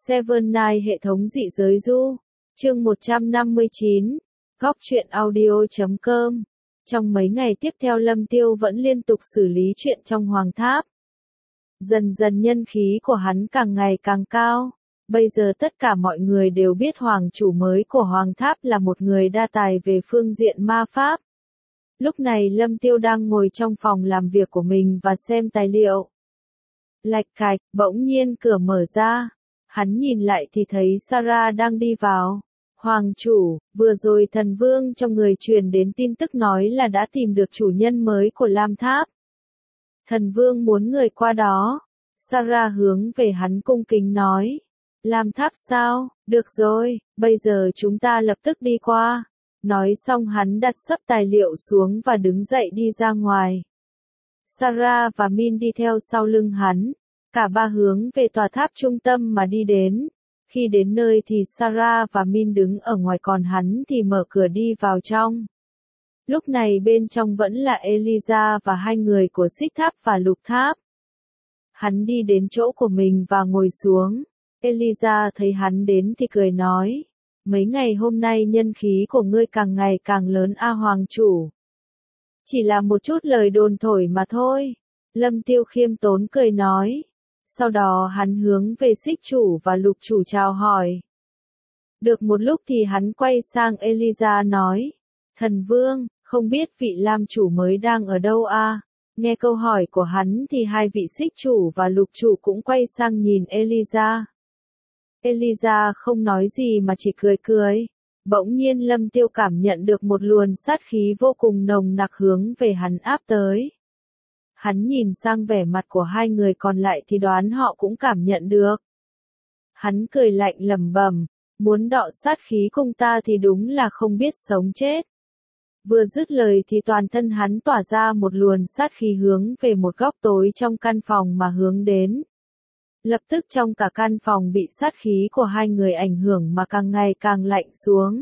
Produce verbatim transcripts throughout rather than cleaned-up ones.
Seven Night hệ thống dị giới du. Chương một trăm năm mươi chín. Góc truyện audio chấm com. Trong mấy ngày tiếp theo Lâm Tiêu vẫn liên tục xử lý chuyện trong Hoàng Tháp. Dần dần nhân khí của hắn càng ngày càng cao. Bây giờ tất cả mọi người đều biết Hoàng chủ mới của Hoàng Tháp là một người đa tài về phương diện ma pháp. Lúc này Lâm Tiêu đang ngồi trong phòng làm việc của mình và xem tài liệu. Lạch cạch, bỗng nhiên cửa mở ra. Hắn nhìn lại thì thấy Sarah đang đi vào. Hoàng chủ, vừa rồi thần vương trong người truyền đến tin tức nói là đã tìm được chủ nhân mới của Lam Tháp. Thần vương muốn người qua đó. Sarah hướng về hắn cung kính nói. Lam Tháp sao? Được rồi, bây giờ chúng ta lập tức đi qua. Nói xong hắn đặt sấp tài liệu xuống và đứng dậy đi ra ngoài. Sarah và Min đi theo sau lưng hắn. Cả ba hướng về tòa tháp trung tâm mà đi đến. Khi đến nơi thì Sarah và Min đứng ở ngoài còn hắn thì mở cửa đi vào trong. Lúc này bên trong vẫn là Eliza và hai người của Xích Tháp và Lục Tháp. Hắn đi đến chỗ của mình và ngồi xuống. Eliza thấy hắn đến thì cười nói. Mấy ngày hôm nay nhân khí của ngươi càng ngày càng lớn a hoàng chủ. Chỉ là một chút lời đồn thổi mà thôi. Lâm Tiêu khiêm tốn cười nói. Sau đó hắn hướng về Xích chủ và Lục chủ chào hỏi. Được một lúc thì hắn quay sang Eliza nói. Thần vương, không biết vị Lam chủ mới đang ở đâu a? Nghe câu hỏi của hắn thì hai vị Xích chủ và Lục chủ cũng quay sang nhìn Eliza. Eliza không nói gì mà chỉ cười cười. Bỗng nhiên Lâm Tiêu cảm nhận được một luồng sát khí vô cùng nồng nặc hướng về hắn áp tới. Hắn nhìn sang vẻ mặt của hai người còn lại thì đoán họ cũng cảm nhận được. Hắn cười lạnh lẩm bẩm, muốn đọ sát khí cùng ta thì đúng là không biết sống chết. Vừa dứt lời thì toàn thân hắn tỏa ra một luồng sát khí hướng về một góc tối trong căn phòng mà hướng đến. Lập tức trong cả căn phòng bị sát khí của hai người ảnh hưởng mà càng ngày càng lạnh xuống.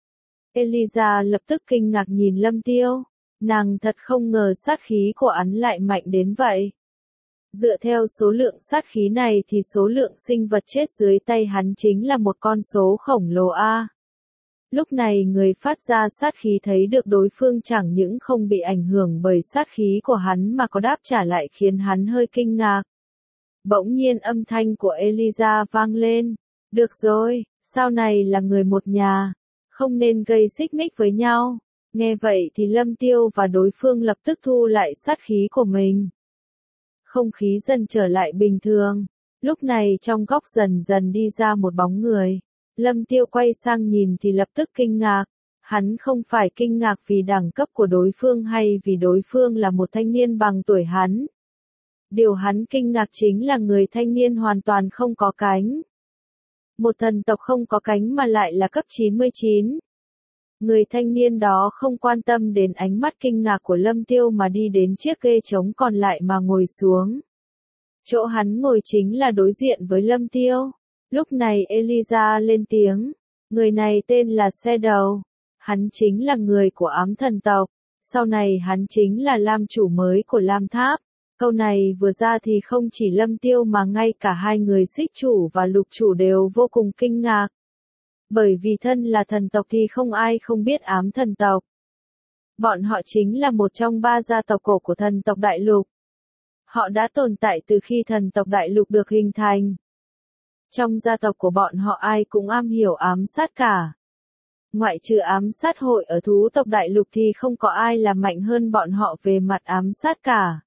Eliza lập tức kinh ngạc nhìn Lâm Tiêu. Nàng thật không ngờ sát khí của hắn lại mạnh đến vậy. Dựa theo số lượng sát khí này thì số lượng sinh vật chết dưới tay hắn chính là một con số khổng lồ a. Lúc này người phát ra sát khí thấy được đối phương chẳng những không bị ảnh hưởng bởi sát khí của hắn mà có đáp trả lại khiến hắn hơi kinh ngạc. Bỗng nhiên âm thanh của Eliza vang lên. Được rồi, sau này là người một nhà, không nên gây xích mích với nhau. Nghe vậy thì Lâm Tiêu và đối phương lập tức thu lại sát khí của mình. Không khí dần trở lại bình thường. Lúc này trong góc dần dần đi ra một bóng người. Lâm Tiêu quay sang nhìn thì lập tức kinh ngạc. Hắn không phải kinh ngạc vì đẳng cấp của đối phương hay vì đối phương là một thanh niên bằng tuổi hắn. Điều hắn kinh ngạc chính là người thanh niên hoàn toàn không có cánh. Một thần tộc không có cánh mà lại là cấp chín mươi chín. Người thanh niên đó không quan tâm đến ánh mắt kinh ngạc của Lâm Tiêu mà đi đến chiếc ghế trống còn lại mà ngồi xuống. Chỗ hắn ngồi chính là đối diện với Lâm Tiêu. Lúc này Eliza lên tiếng. Người này tên là Shadow. Hắn chính là người của ám thần tộc. Sau này hắn chính là Lam chủ mới của Lam Tháp. Câu này vừa ra thì không chỉ Lâm Tiêu mà ngay cả hai người Xích chủ và Lục chủ đều vô cùng kinh ngạc. Bởi vì thân là thần tộc thì không ai không biết ám thần tộc. Bọn họ chính là một trong ba gia tộc cổ của thần tộc Đại Lục. Họ đã tồn tại từ khi thần tộc Đại Lục được hình thành. Trong gia tộc của bọn họ ai cũng am hiểu ám sát cả. Ngoại trừ ám sát hội ở thú tộc Đại Lục thì không có ai là mạnh hơn bọn họ về mặt ám sát cả.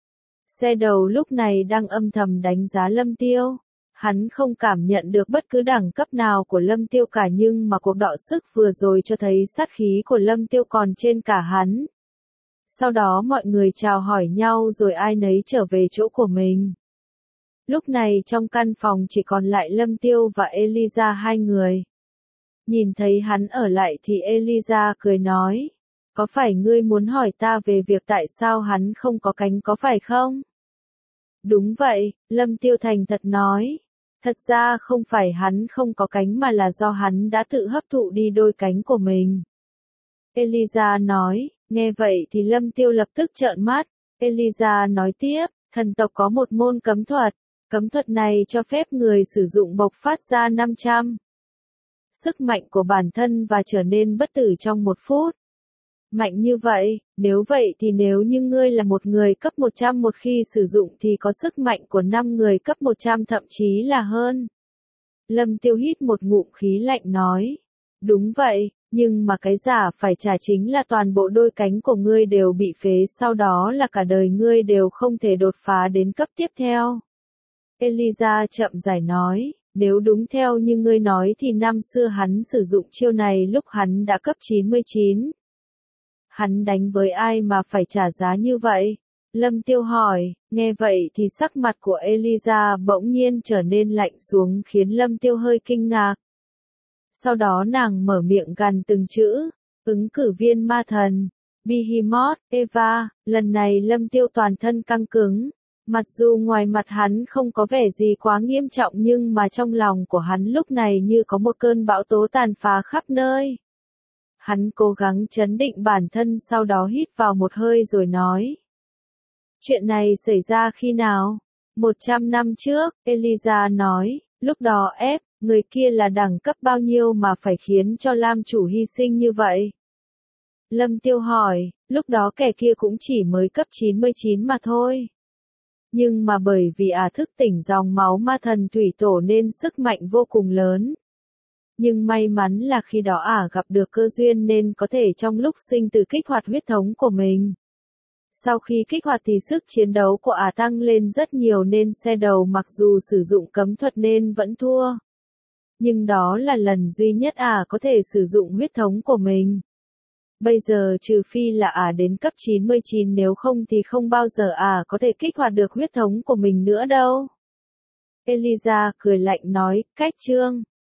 Xe đầu lúc này đang âm thầm đánh giá Lâm Tiêu. Hắn không cảm nhận được bất cứ đẳng cấp nào của Lâm Tiêu cả nhưng mà cuộc đọ sức vừa rồi cho thấy sát khí của Lâm Tiêu còn trên cả hắn. Sau đó mọi người chào hỏi nhau rồi ai nấy trở về chỗ của mình. Lúc này trong căn phòng chỉ còn lại Lâm Tiêu và Eliza hai người. Nhìn thấy hắn ở lại thì Eliza cười nói. Có phải ngươi muốn hỏi ta về việc tại sao hắn không có cánh có phải không? Đúng vậy, Lâm Tiêu thành thật nói. Thật ra không phải hắn không có cánh mà là do hắn đã tự hấp thụ đi đôi cánh của mình. Eliza nói, nghe vậy thì Lâm Tiêu lập tức trợn mắt. Eliza nói tiếp, thần tộc có một môn cấm thuật. Cấm thuật này cho phép người sử dụng bộc phát ra năm trăm sức mạnh của bản thân và trở nên bất tử trong một phút. Mạnh như vậy, nếu vậy thì nếu như ngươi là một người cấp một trăm một khi sử dụng thì có sức mạnh của năm người cấp một trăm thậm chí là hơn. Lâm Tiêu hít một ngụm khí lạnh nói. Đúng vậy, nhưng mà cái giả phải trả chính là toàn bộ đôi cánh của ngươi đều bị phế, sau đó là cả đời ngươi đều không thể đột phá đến cấp tiếp theo. Eliza chậm rãi nói, nếu đúng theo như ngươi nói thì năm xưa hắn sử dụng chiêu này lúc hắn đã cấp chín mươi chín. Hắn đánh với ai mà phải trả giá như vậy? Lâm Tiêu hỏi, nghe vậy thì sắc mặt của Eliza bỗng nhiên trở nên lạnh xuống khiến Lâm Tiêu hơi kinh ngạc. Sau đó nàng mở miệng gằn từng chữ, ứng cử viên ma thần, Behemoth, Eva, lần này Lâm Tiêu toàn thân căng cứng. Mặc dù ngoài mặt hắn không có vẻ gì quá nghiêm trọng nhưng mà trong lòng của hắn lúc này như có một cơn bão tố tàn phá khắp nơi. Hắn cố gắng trấn định bản thân sau đó hít vào một hơi rồi nói. Chuyện này xảy ra khi nào? Một trăm năm trước, Eliza nói, lúc đó ép, người kia là đẳng cấp bao nhiêu mà phải khiến cho Lam chủ hy sinh như vậy? Lâm Tiêu hỏi, lúc đó kẻ kia cũng chỉ mới cấp chín mươi chín mà thôi. Nhưng mà bởi vì ả thức tỉnh dòng máu ma thần thủy tổ nên sức mạnh vô cùng lớn. Nhưng may mắn là khi đó ả gặp được cơ duyên nên có thể trong lúc sinh tử kích hoạt huyết thống của mình. Sau khi kích hoạt thì sức chiến đấu của ả tăng lên rất nhiều nên xe đầu mặc dù sử dụng cấm thuật nên vẫn thua. Nhưng đó là lần duy nhất ả có thể sử dụng huyết thống của mình. Bây giờ trừ phi là ả đến cấp chín mươi chín nếu không thì không bao giờ ả có thể kích hoạt được huyết thống của mình nữa đâu. Eliza cười lạnh nói, cách chương.